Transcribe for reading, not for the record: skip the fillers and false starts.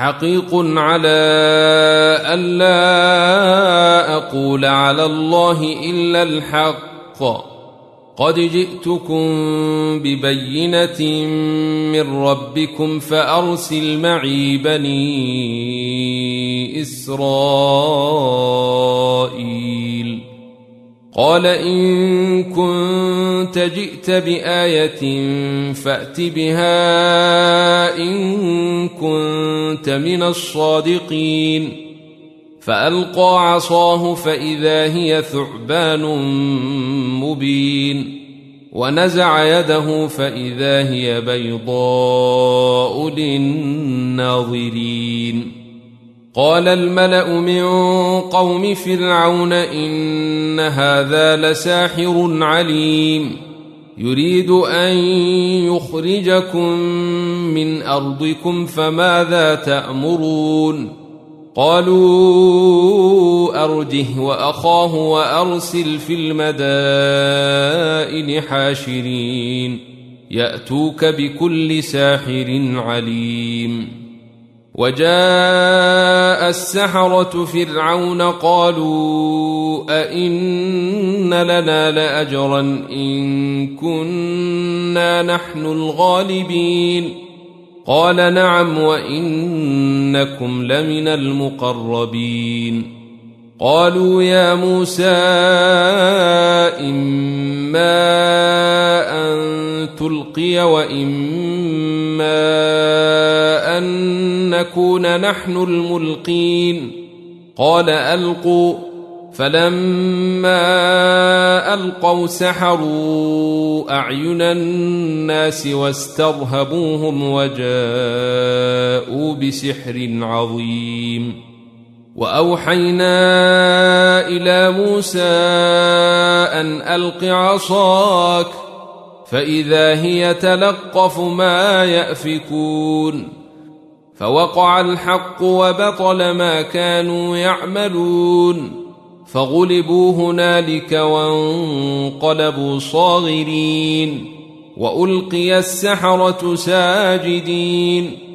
حقيق على ألا أقول على الله إلا الحق قد جئتكم ببينة من ربكم فأرسل معي بني إسرائيل قال إن كنت جئت بآية فأت بها إن كنت من الصادقين فألقى عصاه فإذا هي ثعبان مبين ونزع يده فإذا هي بيضاء للناظرين قال الملأ من قوم فرعون إن هذا لساحر عليم يريد أن يخرجكم من أرضكم فماذا تأمرون قالوا أرجه وأخاه وأرسل في المدائن حاشرين يأتوك بكل ساحر عليم وجاء السحرة فرعون قالوا أئن لنا لأجرا إن كنا نحن الغالبين قال نعم وإنكم لمن المقربين قالوا يا موسى إما أن تلقي وإما أن نكون نحن الملقين قال ألقوا فلما ألقوا سحروا أعين الناس واسترهبوهم وجاءوا بسحر عظيم وأوحينا إلى موسى أن ألق عصاك فإذا هي تلقف ما يأفكون فوقع الحق وبطل ما كانوا يعملون فغلبوا هنالك وانقلبوا صاغرين وألقي السحرة ساجدين